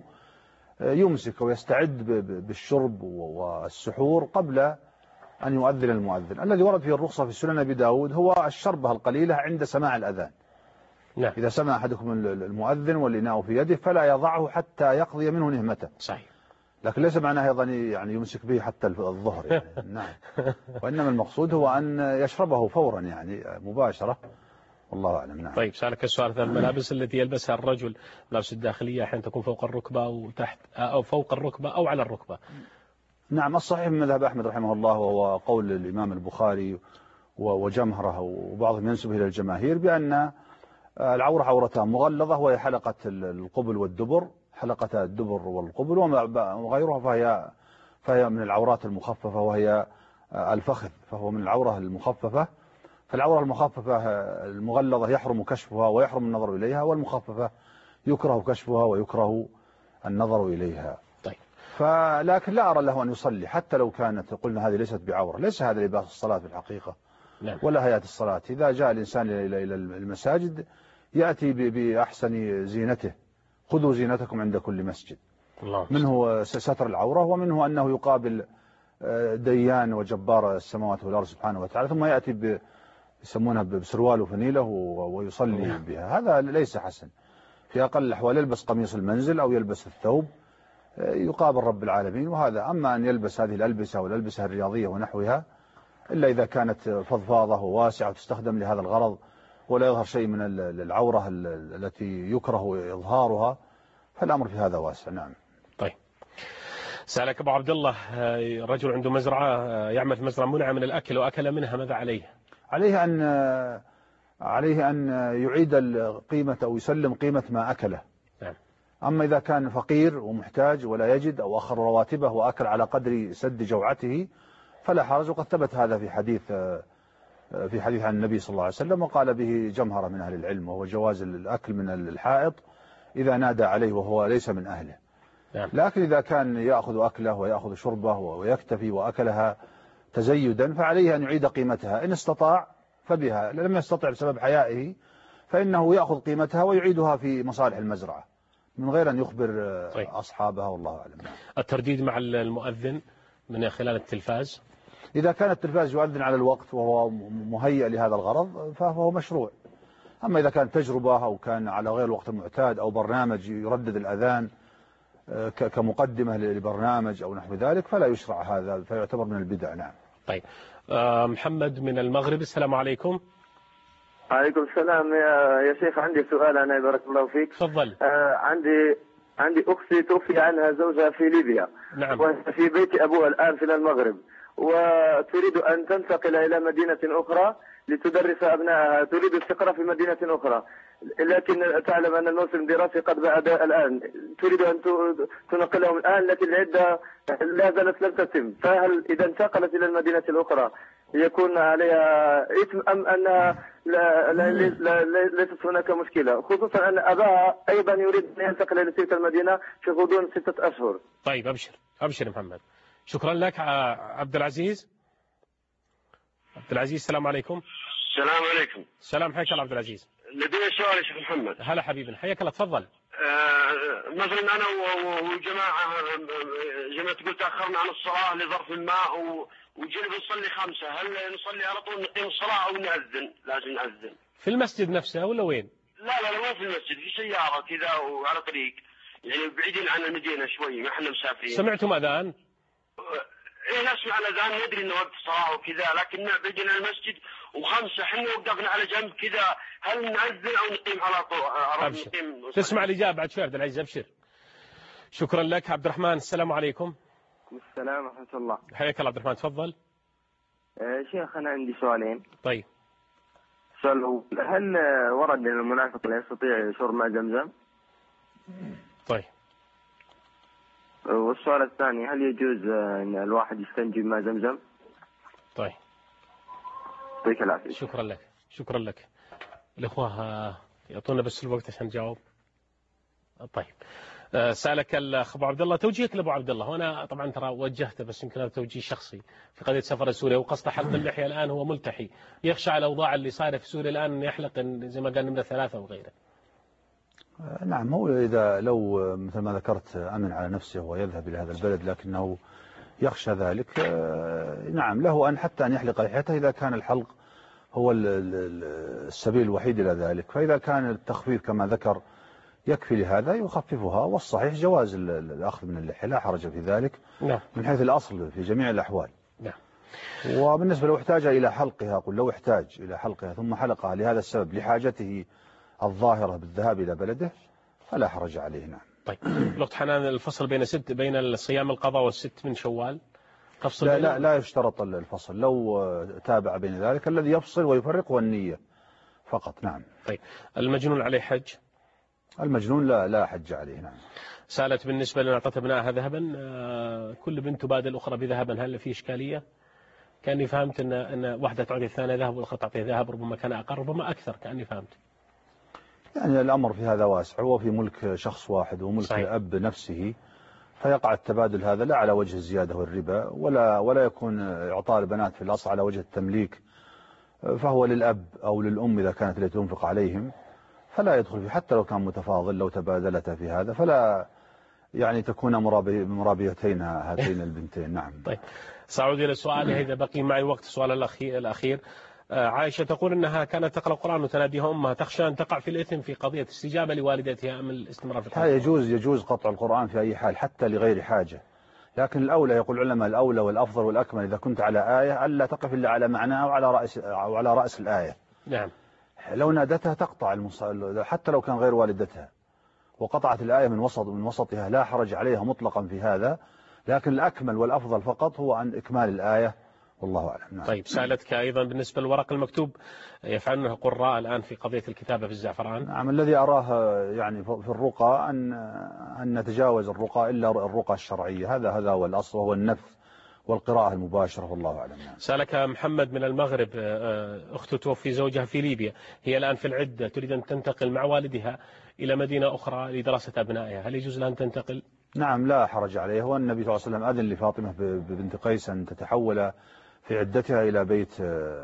يمسك ويستعد بالشرب والسحور قبل أن يؤذن المؤذن. الذي ورد فيه الرخصة في سنن أبي داود هو الشربة القليلة عند سماع الأذان. نعم. إذا سمع أحدكم المؤذن والإناء في يده فلا يضعه حتى يقضي منه نهمته. صحيح. لكن ليس معناه أيضا يعني يمسك به حتى الظهر يعني. نعم. وإنما المقصود هو أن يشربه فورا يعني مباشرة، والله أعلم. نعم. طيب سألك السؤال، الملابس التي يلبسها الرجل، ملابس الداخلية أحيانا تكون فوق الركبة أو تحت أو فوق الركبة أو على الركبة. نعم، الصحيح من مذهب أحمد رحمه الله وهو قول الإمام البخاري وجمهره وبعضهم ينسب إلى الجماهير بأن العورة عورتان مغلظة وهي حلقة القبل والدبر، حلقة الدبر والقبل، وغيرها فهي فهي من العورات المخففة وهي الفخذ، فهو من العورة المخففة. فالعورة المخففة المغلظة يحرم كشفها ويحرم النظر إليها، والمخففة يكره كشفها ويكره النظر إليها. طيب. فلكن لا أرى له أن يصلي حتى لو كانت قلنا هذه ليست بعورة، ليس هذا لباس الصلاة في الحقيقة. نعم. ولا هيئة الصلاة. إذا جاء الإنسان إلى المساجد يأتي بأحسن زينته، خذوا زينتكم عند كل مسجد. الله. منه ستر العورة، ومنه أنه يقابل ديان وجبار السماوات والأرض سبحانه وتعالى ثم يأتي ب يسمونها بسروال وفنيله ويصلي بها، هذا ليس حسن. في أقل الأحوال يلبس قميص المنزل أو يلبس الثوب يقابل رب العالمين، وهذا. أما أن يلبس هذه الألبسة والألبسة الرياضية ونحوها إلا إذا كانت فضفاضة وواسعة وتستخدم لهذا الغرض ولا يظهر شيء من العورة التي يكره إظهارها، فالأمر في هذا واسع. نعم. طيب سألك أبو عبد الله، رجل عنده مزرعة يعمل في مزرعة منع من الأكل وأكل منها، ماذا عليه؟ عليه أن عليه أن يعيد القيمة أو يسلم قيمة ما أكله. نعم. أما إذا كان فقير ومحتاج ولا يجد أو أخر رواتبه وأكل على قدر سد جوعته فلا حرج، وقد ثبت هذا في حديث في حديث عن النبي صلى الله عليه وسلم وقال به جمهرة من أهل العلم، وهو جواز الأكل من الحائط إذا نادى عليه وهو ليس من أهله. نعم. لكن إذا كان يأخذ أكله ويأخذ شربه ويكتفي وأكلها تزيدا فعليه أن يعيد قيمتها، إن استطاع فبها، لم يستطع بسبب حيائه فإنه يأخذ قيمتها ويعيدها في مصالح المزرعة من غير أن يخبر طيب. أصحابها، والله أعلم. الترديد مع المؤذن من خلال التلفاز، إذا كان التلفاز يؤذن على الوقت وهو مهيئ لهذا الغرض فهو مشروع. أما إذا كان تجربة أو كان على غير الوقت المعتاد أو برنامج يردد الأذان كمقدمة لبرنامج أو نحو ذلك فلا يشرع هذا، فيعتبر من البدع. نعم. طيب آه محمد من المغرب، السلام عليكم. عليكم السلام يا, يا شيخ، عندي سؤال أنا بارك الله فيك. تفضل. آه عندي عندي أختي توفي عنها زوجها في ليبيا. نعم. وفي بيت أبوها الآن في المغرب، وتريد أن تنتقل إلى مدينة أخرى لتدرس أبنائها، تريد الاستقرار في مدينة أخرى، لكن تعلم أن الموسم الدراسي قد بدأ الآن، تريد أن تنقلهم الآن لكن العدة لا زالت لم تتم، فهل إذا انتقلت إلى المدينة الأخرى يكون عليها إثم أم أنها لا لا لا ليست هناك مشكلة، خصوصا أن أباها أيضا يريد أن ينتقل إلى تلك المدينة في غضون ستة أشهر. طيب أبشر أبشر محمد، شكرا لك. عبد العزيز عبد العزيز السلام عليكم. السلام عليكم. السلام، حياك الله عبد العزيز. لدي سؤال يا شيخ محمد. هلا حبيبنا، حياك الله، تفضل. آه مثلا انا وجماعه زي ما تقول تاخرنا عن الصلاه لظرف ما وجينا بنصلي خمسه، هل نصلي على طول نقيم الصلاه او نأذن؟ لازم نأذن في المسجد نفسه ولا وين؟ لا لا لا مو في المسجد، في سياره كذا وعلى طريق، يعني بعيدين عن المدينه شوي، ما احنا مسافرين. سمعتم اذان؟ ايه نسمع الاذان، ندري انه وقت صلاه وكذا، لكن بعيدين عن المسجد وخمسه احنا وقفنا على جنب كذا، هل نأذن او نقيم على طول؟ أبشر. تسمع الاجابه بعد شوي عبد العزيز، ابشر. شكرا لك. عبد الرحمن السلام عليكم. السلام ورحمه الله. حياك الله عبد الرحمن، تفضل. آه شيخ انا عندي سؤالين. طيب. السؤال الاول، هل ورد ان المنافق لا يستطيع شرب ماء زمزم؟ طيب. والسؤال الثاني، هل يجوز ان الواحد يستنجي بماء زمزم؟ طيب يعطيك العافية. شكرا لك شكرا لك. الإخوة يعطونا بس الوقت عشان نجاوب. طيب سألك الأخ أبو عبد الله، توجيهك لأبو عبد الله، وأنا طبعا ترى وجهته بس يمكن هذا توجيه شخصي في قضية سفر سوريا وقصد حلق اللحية. الآن هو ملتحي يخشى على الأوضاع اللي صايرة في سوريا الآن يحلق زي ما قال نمرة ثلاثة وغيره. نعم، هو إذا لو مثل ما ذكرت أمن على نفسه ويذهب إلى هذا البلد لكنه يخشى ذلك، نعم له أن حتى أن يحلق لحيته إذا كان الحلق هو السبيل الوحيد إلى ذلك. فإذا كان التخفيف كما ذكر يكفي لهذا يخففها، والصحيح جواز الأخذ من اللحية لا حرج في ذلك. نعم. من حيث الأصل في جميع الأحوال. نعم. وبالنسبة لو احتاج إلى حلقها، أقول لو احتاج إلى حلقها ثم حلقها لهذا السبب لحاجته الظاهرة بالذهاب إلى بلده فلا حرج عليه. نعم. طيب الأخت حنان، الفصل بين ست بين الصيام القضاء والست من شوال تفصل؟ لا لا, لا يشترط الفصل، لو تابع بين ذلك الذي يفصل ويفرق هو النية فقط. نعم. طيب المجنون عليه حج؟ المجنون لا لا حج عليه. نعم. سألت بالنسبة لنا أعطت ابنائها ذهبا، كل بنت تبادل الأخرى بذهبا، هل في إشكالية؟ كأني فهمت أن أن واحدة تعطي الثانية ذهب والأخرى تعطي ذهب، ربما كان أقل ربما أكثر، كأني فهمت. يعني الأمر في هذا واسع، هو في ملك شخص واحد وملك صحيح. الأب نفسه، فيقع التبادل هذا لا على وجه الزيادة والربا، ولا ولا يكون إعطاء البنات في الأصل على وجه التمليك، فهو للأب أو للأم إذا كانت التي تنفق عليهم، فلا يدخل فيه حتى لو كان متفاضل. لو تبادلتا في هذا فلا يعني تكون مرابيتين هاتين البنتين. نعم. طيب سأعود إلى سؤالي إذا بقي معي وقت. السؤال الأخير، عائشة تقول أنها كانت تقرأ القرآن وتناديها أمها، تخشى أن تقع في الإثم في قضية استجابة لوالدتها أم الاستمرار في القرآن؟ يجوز يجوز قطع القرآن في أي حال حتى لغير حاجة، لكن الأولى يقول العلماء الأولى والأفضل والأكمل إذا كنت على آية ألا تقف إلا على معناها أو على رأس أو على رأس الآية. نعم. لو نادتها تقطع المص... حتى لو كان غير والدتها وقطعت الآية من وسط من وسطها لا حرج عليها مطلقا في هذا، لكن الأكمل والأفضل فقط هو أن إكمال الآية والله أعلم. نعم. طيب سألتك أيضا بالنسبة للورق المكتوب، يفعلونها قراء الآن في قضية الكتابة في الزعفران؟ نعم. الذي أراه يعني في الرقى أن أن نتجاوز الرقى إلا الرقى الشرعية، هذا هذا هو الأصل وهو النفث والقراءة المباشرة والله أعلم. نعم. سألك محمد من المغرب، أخته توفي زوجها في ليبيا، هي الآن في العدة، تريد أن تنتقل مع والدها إلى مدينة أخرى لدراسة أبنائها، هل يجوز لها أن تنتقل؟ نعم لا حرج عليه، والنبي صلى الله عليه وسلم أذن لفاطمة بنت قيس أن تتحول في عدتها إلى بيت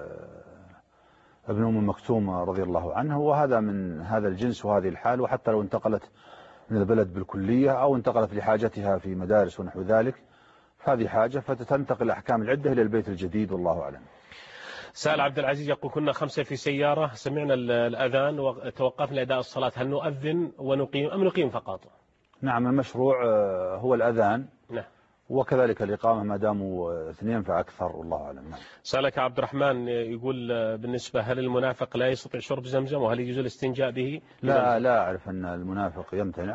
ابن أم مكتوم رضي الله عنه، وهذا من هذا الجنس وهذه الحال. وحتى لو انتقلت من البلد بالكلية أو انتقلت لحاجتها في مدارس ونحو ذلك هذه حاجة، فتنتقل أحكام العدة إلى البيت الجديد والله أعلم. سأل عبد العزيز يقول كنا خمسة في سيارة، سمعنا الأذان وتوقفنا لأداء الصلاة، هل نؤذن ونقيم أم نقيم فقط؟ نعم المشروع هو الأذان. نعم. وكذلك الإقامة ما داموا اثنين فأكثر والله أعلم. نعم. سألك عبد الرحمن يقول بالنسبة هل المنافق لا يستطيع شرب زمزم وهل يجوز الاستنجاء به؟ لا لا أعرف أن المنافق يمتنع،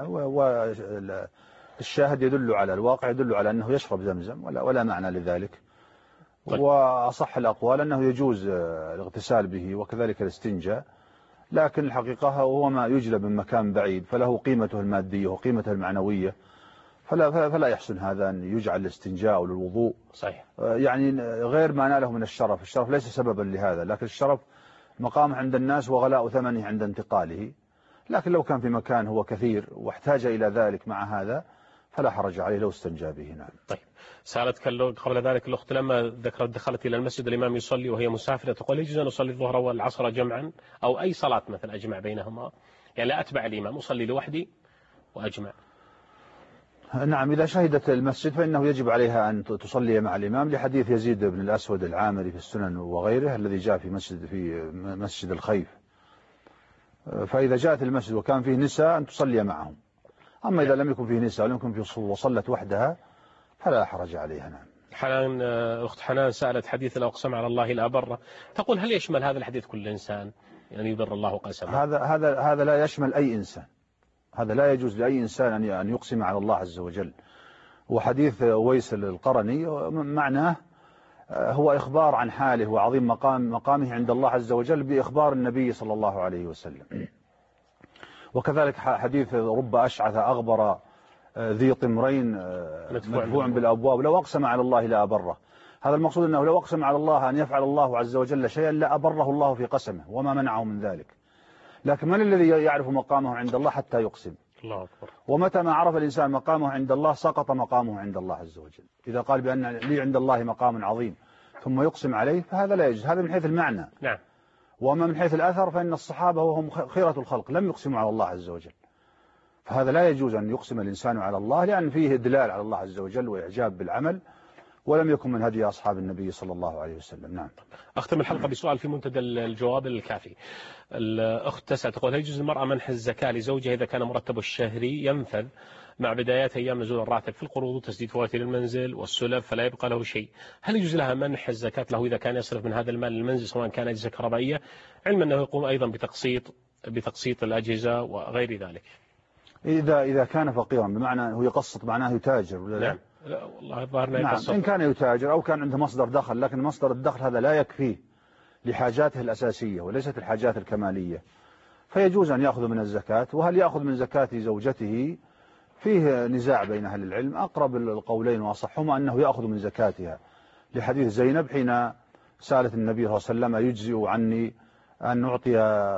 والشاهد يدل على الواقع يدل على أنه يشرب زمزم ولا ولا معنى لذلك. طيب. وأصح الأقوال أنه يجوز الاغتسال به وكذلك الاستنجاء، لكن الحقيقة هو ما يجلب من مكان بعيد فله قيمته المادية وقيمته المعنوية، فلا فلا يحسن هذا أن يجعل الاستنجاء أو للوضوء. صحيح. يعني غير ما ناله من الشرف، الشرف ليس سببا لهذا، لكن الشرف مقام عند الناس وغلاء ثمنه عند انتقاله، لكن لو كان في مكان هو كثير واحتاج إلى ذلك مع هذا فلا حرج عليه لو استنجى به. نعم. طيب سألتك قبل ذلك الأخت لما ذكرت دخلت إلى المسجد الإمام يصلي وهي مسافرة، تقول يجوز أن أصلي الظهر والعصر جمعا أو أي صلاة مثلا أجمع بينهما، يعني لا أتبع الإمام أصلي لوحدي وأجمع؟ نعم إذا شهدت المسجد فإنه يجب عليها أن تصلي مع الإمام لحديث يزيد بن الأسود العامري في السنن وغيره الذي جاء في مسجد في مسجد الخيف، فإذا جاءت المسجد وكان فيه نساء أن تصلي معهم، أما إذا لم يكن فيه نساء ولم يكن فيه صلاة وصلت وحدها فلا حرج عليها. نعم. حنان أخت حنان سألت حديث لو أقسم على الله لا بره، تقول هل يشمل هذا الحديث كل إنسان يعني يبر الله قسمه؟ هذا هذا هذا لا يشمل أي إنسان، هذا لا يجوز لأي إنسان أن يقسم على الله عز وجل. وحديث أويس القرني معناه هو إخبار عن حاله وعظيم مقام مقامه عند الله عز وجل بإخبار النبي صلى الله عليه وسلم. وكذلك حديث رب أشعث أغبر ذي طمرين مدفوع بالأبواب لو أقسم على الله لا أبره، هذا المقصود أنه لو أقسم على الله أن يفعل الله عز وجل شيئا لا أبره الله في قسمه وما منعه من ذلك. لكن من الذي يعرف مقامه عند الله حتى يقسم؟ الله أكبر. ومتى ما عرف الإنسان مقامه عند الله سقط مقامه عند الله عز وجل. إذا قال بأن لي عند الله مقام عظيم ثم يقسم عليه فهذا لا يجوز. هذا من حيث المعنى. نعم. وأما من حيث الأثر فإن الصحابة وهم خيرة الخلق لم يقسموا على الله عز وجل. فهذا لا يجوز أن يقسم الإنسان على الله لأن فيه إدلال على الله عز وجل وإعجاب بالعمل، ولم يكن من هدي أصحاب النبي صلى الله عليه وسلم. نعم. أختم الحلقة بسؤال في منتدى الجواب الكافي. الأخت تسأل تقول: هل يجوز المرأة منح الزكاة لزوجها إذا كان مرتبه الشهري ينفذ مع بدايات أيام نزول الراتب في القروض وتسديد فواتير المنزل والسلف فلا يبقى له شيء؟ هل يجوز لها منح الزكاة له إذا كان يصرف من هذا المال للمنزل سواء كان أجهزة كهربائية، علما أنه يقوم أيضا بتقسيط بتقسيط الأجهزة وغير ذلك؟ إذا إذا كان فقيرا بمعنى هو يقسط معناه يتاجر ولا لا؟ نعم. لا والله ظهرنا نعم. يقسط. إن كان يتاجر أو كان عنده مصدر دخل، لكن مصدر الدخل هذا لا يكفيه لحاجاته الأساسية وليست الحاجات الكمالية، فيجوز أن يأخذ من الزكاة. وهل يأخذ من زكاة زوجته فيه نزاع بين أهل العلم، أقرب القولين وأصحهما أنه يأخذ من زكاتها لحديث زينب حين سألت النبي صلى الله عليه وسلم: يجزئ عني أن نعطي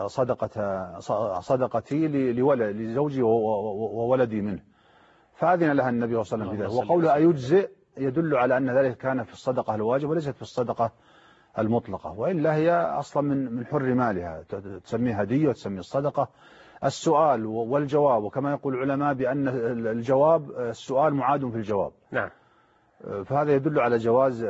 صدقة صدقتي لزوجي وولدي منه؟ فأذن لها النبي صلى الله عليه وسلم في ذلك. وقوله أيجزئ يدل على أن ذلك كان في الصدقة الواجب وليست في الصدقة المطلقة، وإلا هي أصلا من من حر مالها، تسميه هدية وتسميه الصدقة. السؤال والجواب، وكما يقول العلماء بأن الجواب السؤال معاد في الجواب. نعم. فهذا يدل على جواز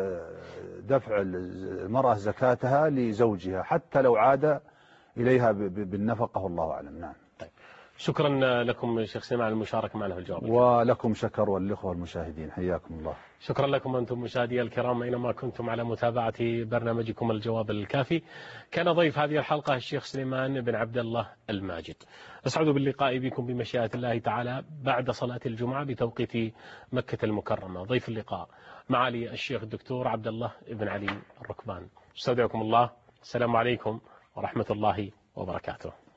دفع المرأة زكاتها لزوجها حتى لو عاد إليها بالنفقة، والله أعلم. نعم. طيب. شكرا لكم شيخ سليمان على المشاركة معنا في الجواب. ولكم شكر والإخوة المشاهدين حياكم الله. شكرا لكم أنتم مشاهدي الكرام أينما كنتم على متابعة برنامجكم الجواب الكافي. كان ضيف هذه الحلقة الشيخ سليمان بن عبد الله الماجد. أسعد باللقاء بكم بمشيئة الله تعالى بعد صلاة الجمعة بتوقيت مكة المكرمة. ضيف اللقاء معالي الشيخ الدكتور عبد الله بن علي الركبان. استودعكم الله. السلام عليكم ورحمة الله وبركاته.